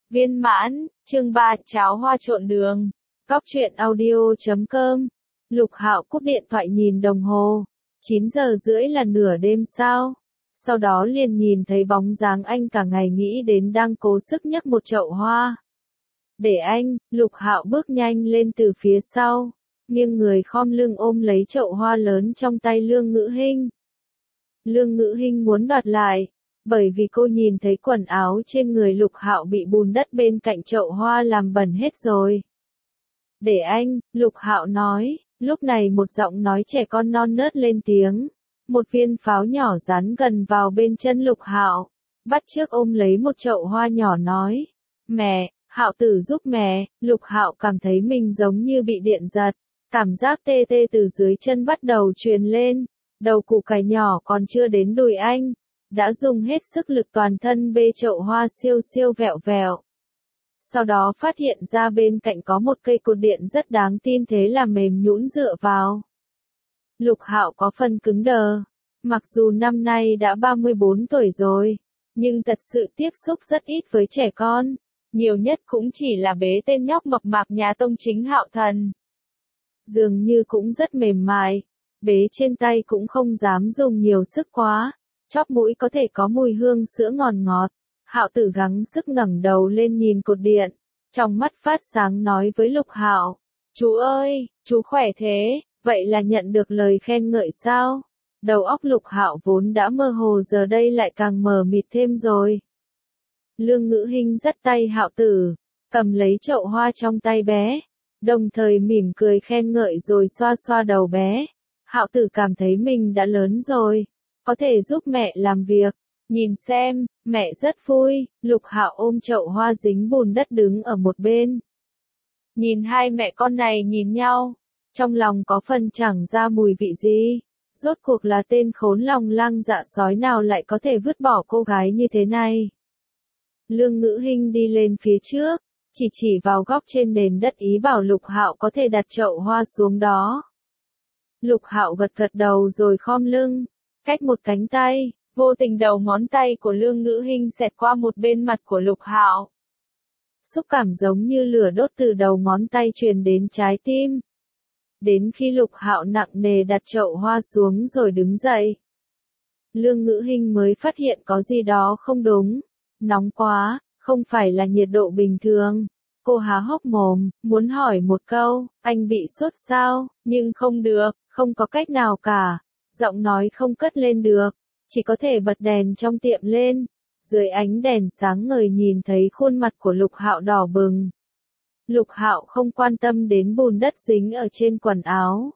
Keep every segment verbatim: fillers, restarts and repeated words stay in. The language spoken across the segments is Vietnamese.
Viên mãn, chương ba cháo hoa trộn đường. Góc truyện audio chấm com. Lục Hạo cúp điện thoại nhìn đồng hồ. chín giờ rưỡi là nửa đêm sao? Sau đó liền nhìn thấy bóng dáng anh cả ngày nghĩ đến đang cố sức nhấc một chậu hoa. Để anh, Lục Hạo bước nhanh lên từ phía sau, nghiêng người khom lưng ôm lấy chậu hoa lớn trong tay Lương Ngữ Hinh. Lương Ngữ Hinh muốn đoạt lại, bởi vì cô nhìn thấy quần áo trên người Lục Hạo bị bùn đất bên cạnh chậu hoa làm bẩn hết rồi. Để anh, Lục Hạo nói, lúc này một giọng nói trẻ con non nớt lên tiếng. Một viên pháo nhỏ dán gần vào bên chân Lục Hạo, bắt chước ôm lấy một chậu hoa nhỏ nói, mẹ, Hạo tử giúp mẹ. Lục Hạo cảm thấy mình giống như bị điện giật, cảm giác tê tê từ dưới chân bắt đầu truyền lên, đầu củ cải nhỏ còn chưa đến đùi anh, đã dùng hết sức lực toàn thân bê chậu hoa siêu siêu vẹo vẹo. Sau đó phát hiện ra bên cạnh có một cây cột điện rất đáng tin, thế là mềm nhũn dựa vào. Lục Hạo có phần cứng đờ, mặc dù năm nay đã ba mươi bốn tuổi rồi, nhưng thật sự tiếp xúc rất ít với trẻ con, nhiều nhất cũng chỉ là bế tên nhóc mập mạp nhà tông chính Hạo Thần. Dường như cũng rất mềm mại, bế trên tay cũng không dám dùng nhiều sức quá, chóp mũi có thể có mùi hương sữa ngọt ngọt. Hạo tử gắng sức ngẩng đầu lên nhìn cột điện, trong mắt phát sáng nói với Lục Hạo, chú ơi, chú khỏe thế, vậy là nhận được lời khen ngợi sao? Đầu óc Lục Hạo vốn đã mơ hồ giờ đây lại càng mờ mịt thêm rồi. Lương Ngữ Hinh dắt tay Hạo tử, cầm lấy chậu hoa trong tay bé, đồng thời mỉm cười khen ngợi rồi xoa xoa đầu bé. Hạo tử cảm thấy mình đã lớn rồi, có thể giúp mẹ làm việc. Nhìn xem, mẹ rất vui. Lục Hạo ôm chậu hoa dính bùn đất đứng ở một bên. Nhìn hai mẹ con này nhìn nhau, trong lòng có phần chẳng ra mùi vị gì. Rốt cuộc là tên khốn lòng lang dạ sói nào lại có thể vứt bỏ cô gái như thế này. Lương Ngữ Hinh đi lên phía trước, chỉ chỉ vào góc trên nền đất ý bảo Lục Hạo có thể đặt chậu hoa xuống đó. Lục Hạo gật gật đầu rồi khom lưng, cách một cánh tay. Vô tình đầu ngón tay của Lương Ngữ Hinh xẹt qua một bên mặt của Lục Hạo. Xúc cảm giống như lửa đốt từ đầu ngón tay truyền đến trái tim. Đến khi Lục Hạo nặng nề đặt chậu hoa xuống rồi đứng dậy, Lương Ngữ Hinh mới phát hiện có gì đó không đúng. Nóng quá, không phải là nhiệt độ bình thường. Cô há hốc mồm, muốn hỏi một câu, anh bị sốt sao, nhưng không được, không có cách nào cả. Giọng nói không cất lên được. Chỉ có thể bật đèn trong tiệm lên, dưới ánh đèn sáng ngời nhìn thấy khuôn mặt của Lục Hạo đỏ bừng. Lục Hạo không quan tâm đến bùn đất dính ở trên quần áo.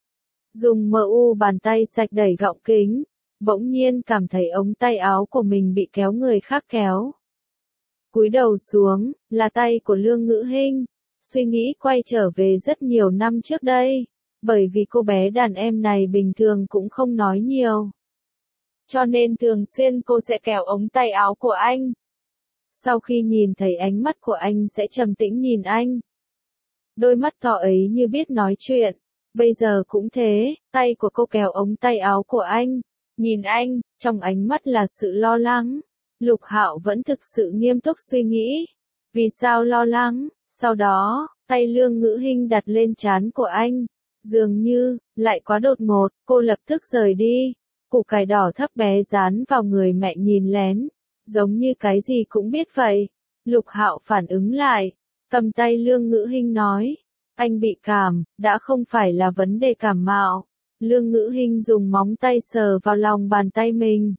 Dùng mờ u bàn tay sạch đẩy gọng kính, bỗng nhiên cảm thấy ống tay áo của mình bị kéo người khác kéo. Cúi đầu xuống, là tay của Lương Ngữ Hinh, suy nghĩ quay trở về rất nhiều năm trước đây, bởi vì cô bé đàn em này bình thường cũng không nói nhiều. Cho nên thường xuyên cô sẽ kéo ống tay áo của anh. Sau khi nhìn thấy ánh mắt của anh sẽ trầm tĩnh nhìn anh. Đôi mắt to ấy như biết nói chuyện. Bây giờ cũng thế, tay của cô kéo ống tay áo của anh. Nhìn anh, trong ánh mắt là sự lo lắng. Lục Hạo vẫn thực sự nghiêm túc suy nghĩ. Vì sao lo lắng? Sau đó, tay Lương Ngữ Hinh đặt lên trán của anh. Dường như, lại quá đột ngột, cô lập tức rời đi. Củ cải đỏ thấp bé dán vào người mẹ nhìn lén, giống như cái gì cũng biết vậy. Lục Hạo phản ứng lại, cầm tay Lương Ngữ Hinh nói, anh bị cảm, đã không phải là vấn đề cảm mạo. Lương Ngữ Hinh dùng móng tay sờ vào lòng bàn tay mình.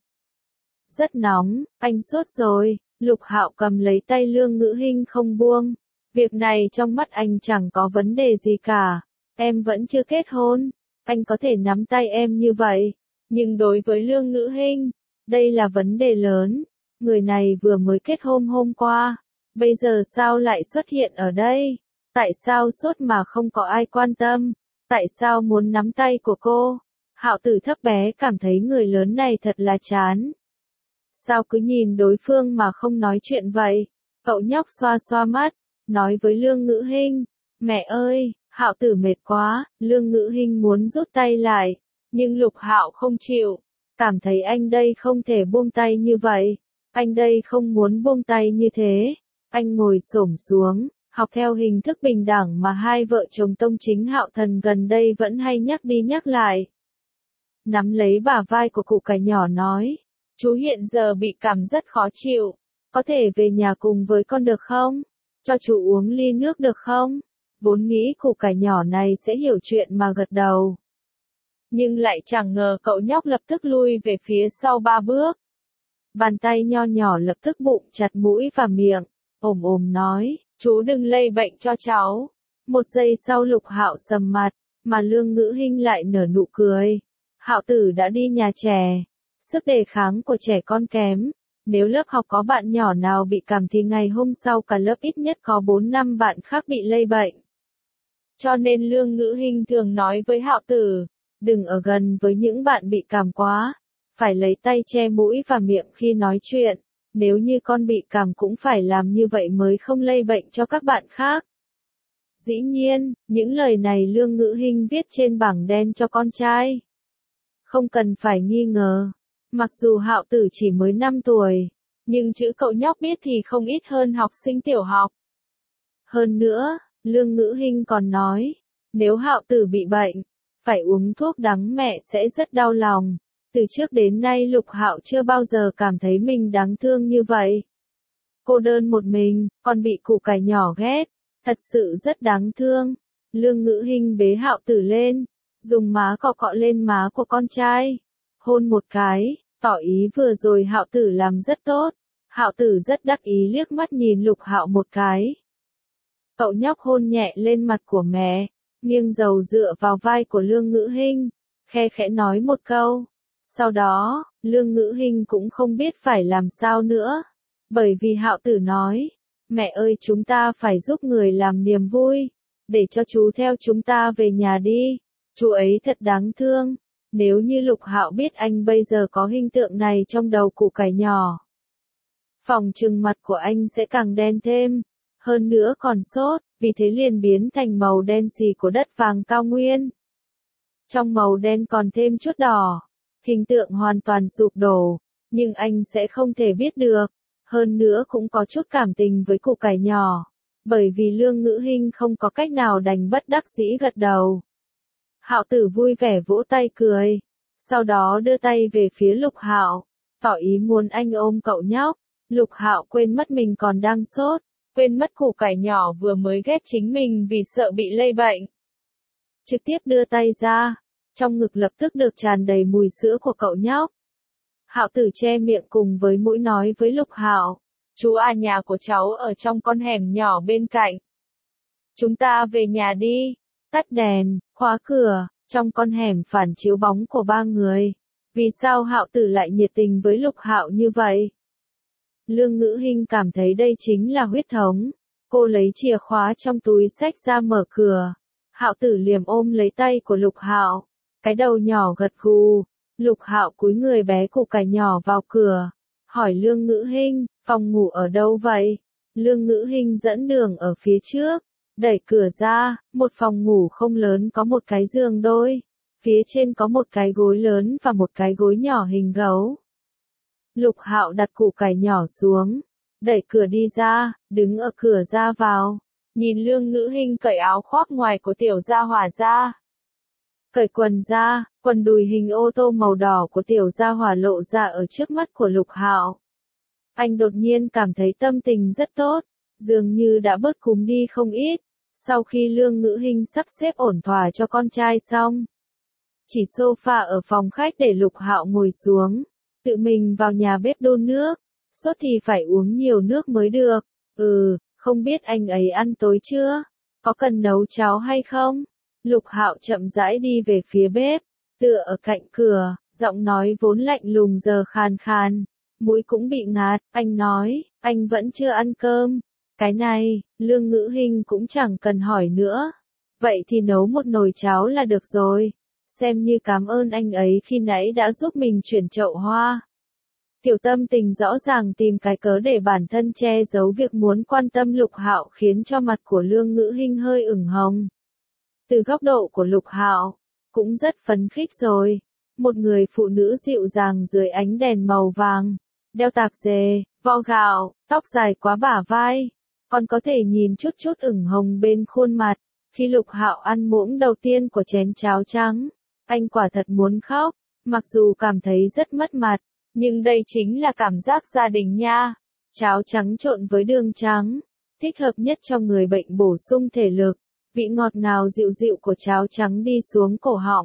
Rất nóng, anh sốt rồi. Lục Hạo cầm lấy tay Lương Ngữ Hinh không buông. Việc này trong mắt anh chẳng có vấn đề gì cả. Em vẫn chưa kết hôn, anh có thể nắm tay em như vậy. Nhưng đối với Lương Ngữ Hinh, đây là vấn đề lớn. Người này vừa mới kết hôn hôm qua, bây giờ sao lại xuất hiện ở đây? Tại sao sốt mà không có ai quan tâm? Tại sao muốn nắm tay của cô? Hạo tử thấp bé cảm thấy người lớn này thật là chán. Sao cứ nhìn đối phương mà không nói chuyện vậy? Cậu nhóc xoa xoa mắt, nói với Lương Ngữ Hinh, mẹ ơi, Hạo tử mệt quá. Lương Ngữ Hinh muốn rút tay lại. Nhưng Lục Hạo không chịu, cảm thấy anh đây không thể buông tay như vậy, anh đây không muốn buông tay như thế, Anh ngồi xổm xuống, học theo hình thức bình đẳng mà hai vợ chồng Tông Chính Hạo Thần gần đây vẫn hay nhắc đi nhắc lại. Nắm lấy bả vai của cụ cải nhỏ nói, chú hiện giờ bị cảm rất khó chịu, có thể về nhà cùng với con được không? Cho chú uống ly nước được không? Vốn nghĩ cụ cải nhỏ này sẽ hiểu chuyện mà gật đầu. Nhưng lại chẳng ngờ cậu nhóc lập tức lui về phía sau ba bước. Bàn tay nho nhỏ lập tức bụng chặt mũi và miệng, ồm ồm nói, chú đừng lây bệnh cho cháu. Một giây sau Lục Hạo sầm mặt, mà Lương Ngữ Hinh lại nở nụ cười. Hạo tử đã đi nhà trẻ, sức đề kháng của trẻ con kém. Nếu lớp học có bạn nhỏ nào bị cảm thì ngày hôm sau cả lớp ít nhất có bốn năm bạn khác bị lây bệnh. Cho nên Lương Ngữ Hinh thường nói với Hạo tử, đừng ở gần với những bạn bị cảm quá, phải lấy tay che mũi và miệng khi nói chuyện, nếu như con bị cảm cũng phải làm như vậy mới không lây bệnh cho các bạn khác. Dĩ nhiên, những lời này Lương Ngữ Hinh viết trên bảng đen cho con trai. Không cần phải nghi ngờ, mặc dù Hạo tử chỉ mới năm tuổi, nhưng chữ cậu nhóc biết thì không ít hơn học sinh tiểu học. Hơn nữa, Lương Ngữ Hinh còn nói, nếu Hạo tử bị bệnh, phải uống thuốc đắng mẹ sẽ rất đau lòng. Từ trước đến nay Lục Hạo chưa bao giờ cảm thấy mình đáng thương như vậy. Cô đơn một mình, còn bị cụ cải nhỏ ghét, thật sự rất đáng thương. Lương Ngữ Hinh bế Hạo tử lên, dùng má cọ cọ lên má của con trai, hôn một cái, tỏ ý vừa rồi Hạo tử làm rất tốt. Hạo tử rất đắc ý liếc mắt nhìn Lục Hạo một cái. Cậu nhóc hôn nhẹ lên mặt của mẹ, nghiêng đầu dựa vào vai của Lương Ngữ Hinh, khe khẽ nói một câu. Sau đó, Lương Ngữ Hinh cũng không biết phải làm sao nữa, bởi vì Hạo tử nói, mẹ ơi chúng ta phải giúp người làm niềm vui, để cho chú theo chúng ta về nhà đi, chú ấy thật đáng thương. Nếu như Lục Hạo biết anh bây giờ có hình tượng này trong đầu cụ cải nhỏ, phòng trừng mặt của anh sẽ càng đen thêm, hơn nữa còn sốt, vì thế liền biến thành màu đen xì của đất vàng cao nguyên. Trong màu đen còn thêm chút đỏ, hình tượng hoàn toàn sụp đổ, nhưng anh sẽ không thể biết được, hơn nữa cũng có chút cảm tình với cụ cải nhỏ, bởi vì Lương Ngữ Hinh không có cách nào đành bất đắc dĩ gật đầu. Hạo tử vui vẻ vỗ tay cười, sau đó đưa tay về phía Lục Hạo, tỏ ý muốn anh ôm cậu nhóc. Lục Hạo quên mất mình còn đang sốt, quên mất cụ cải nhỏ vừa mới ghét chính mình vì sợ bị lây bệnh. Trực tiếp đưa tay ra, trong ngực lập tức được tràn đầy mùi sữa của cậu nhóc. Hạo tử che miệng cùng với mũi nói với Lục Hạo, chú à nhà của cháu ở trong con hẻm nhỏ bên cạnh. Chúng ta về nhà đi, tắt đèn, khóa cửa, trong con hẻm phản chiếu bóng của ba người. Vì sao Hạo tử lại nhiệt tình với Lục Hạo như vậy? Lương Ngữ Hinh cảm thấy đây chính là huyết thống. Cô lấy chìa khóa trong túi xách ra mở cửa. Hạo tử liềm ôm lấy tay của Lục Hạo, cái đầu nhỏ gật gù. Lục Hạo cúi người bé cụ cải nhỏ vào cửa, hỏi Lương Ngữ Hinh, phòng ngủ ở đâu vậy? Lương Ngữ Hinh dẫn đường ở phía trước, đẩy cửa ra, một phòng ngủ không lớn có một cái giường đôi, phía trên có một cái gối lớn và một cái gối nhỏ hình gấu. Lục Hạo đặt cụ cải nhỏ xuống, đẩy cửa đi ra, đứng ở cửa ra vào, nhìn Lương Ngữ Hinh cởi áo khoác ngoài của tiểu gia hỏa ra. Cởi quần ra, quần đùi hình ô tô màu đỏ của tiểu gia hỏa lộ ra ở trước mắt của Lục Hạo. Anh đột nhiên cảm thấy tâm tình rất tốt, dường như đã bớt cúm đi không ít, sau khi Lương Ngữ Hinh sắp xếp ổn thỏa cho con trai xong. Chỉ sofa ở phòng khách để Lục Hạo ngồi xuống, tự mình vào nhà bếp đun nước, sốt thì phải uống nhiều nước mới được. Ừ, không biết anh ấy ăn tối chưa? Có cần nấu cháo hay không? Lục Hạo chậm rãi đi về phía bếp, tựa ở cạnh cửa, giọng nói vốn lạnh lùng giờ khàn khàn, mũi cũng bị ngạt, anh nói, anh vẫn chưa ăn cơm. Cái này, Lương Ngữ Hinh cũng chẳng cần hỏi nữa. Vậy thì nấu một nồi cháo là được rồi, xem như cảm ơn anh ấy khi nãy đã giúp mình chuyển chậu hoa. Tiểu tâm tình rõ ràng tìm cái cớ để bản thân che giấu việc muốn quan tâm Lục Hạo khiến cho mặt của Lương Ngữ Hinh hơi ửng hồng. Từ góc độ của Lục Hạo, cũng rất phấn khích rồi. Một người phụ nữ dịu dàng dưới ánh đèn màu vàng, đeo tạp dề, vo gạo, tóc dài quá bả vai, còn có thể nhìn chút chút ửng hồng bên khuôn mặt. Khi Lục Hạo ăn muỗng đầu tiên của chén cháo trắng, anh quả thật muốn khóc, mặc dù cảm thấy rất mất mặt, nhưng đây chính là cảm giác gia đình nha. Cháo trắng trộn với đường trắng, thích hợp nhất cho người bệnh bổ sung thể lực, vị ngọt ngào dịu dịu của cháo trắng đi xuống cổ họng.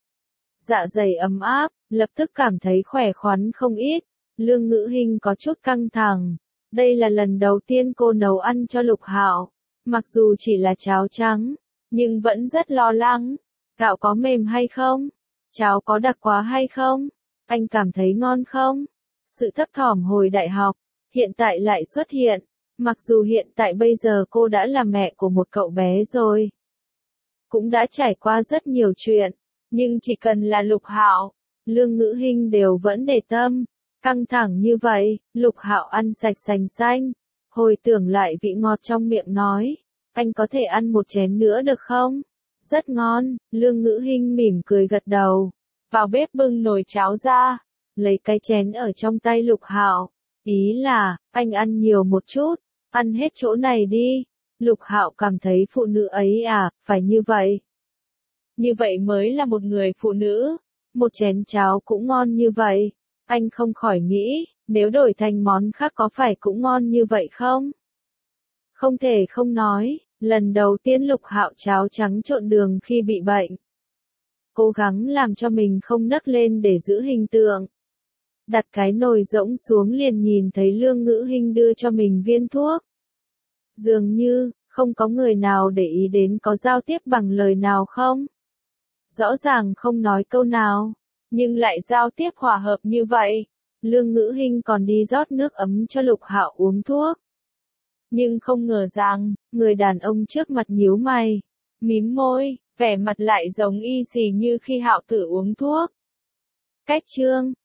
Dạ dày ấm áp, lập tức cảm thấy khỏe khoắn không ít. Lương Ngữ Hinh có chút căng thẳng, đây là lần đầu tiên cô nấu ăn cho Lục Hạo, mặc dù chỉ là cháo trắng, nhưng vẫn rất lo lắng. Gạo có mềm hay không? Cháo có đặc quá hay không? Anh cảm thấy ngon không? Sự thấp thỏm hồi đại học, hiện tại lại xuất hiện. Mặc dù hiện tại bây giờ cô đã là mẹ của một cậu bé rồi, cũng đã trải qua rất nhiều chuyện, nhưng chỉ cần là Lục Hạo, Lương Ngữ Hinh đều vẫn để tâm. Căng thẳng như vậy, Lục Hạo ăn sạch sành xanh, hồi tưởng lại vị ngọt trong miệng nói, anh có thể ăn một chén nữa được không? Rất ngon. Lương Ngữ Hinh mỉm cười gật đầu, vào bếp bưng nồi cháo ra, lấy cái chén ở trong tay Lục Hạo, ý là, anh ăn nhiều một chút, ăn hết chỗ này đi. Lục Hạo cảm thấy phụ nữ ấy à, phải như vậy. Như vậy mới là một người phụ nữ, một chén cháo cũng ngon như vậy. Anh không khỏi nghĩ, nếu đổi thành món khác có phải cũng ngon như vậy không? Không thể không nói, lần đầu tiên Lục Hạo cháo trắng trộn đường khi bị bệnh. Cố gắng làm cho mình không nấc lên để giữ hình tượng. Đặt cái nồi rỗng xuống liền nhìn thấy Lương Ngữ Hinh đưa cho mình viên thuốc. Dường như, không có người nào để ý đến có giao tiếp bằng lời nào không? Rõ ràng không nói câu nào, nhưng lại giao tiếp hòa hợp như vậy. Lương Ngữ Hinh còn đi rót nước ấm cho Lục Hạo uống thuốc. Nhưng không ngờ rằng, người đàn ông trước mặt nhíu mày, mím môi, vẻ mặt lại giống y xì như khi Hạo Tử uống thuốc. Cách chương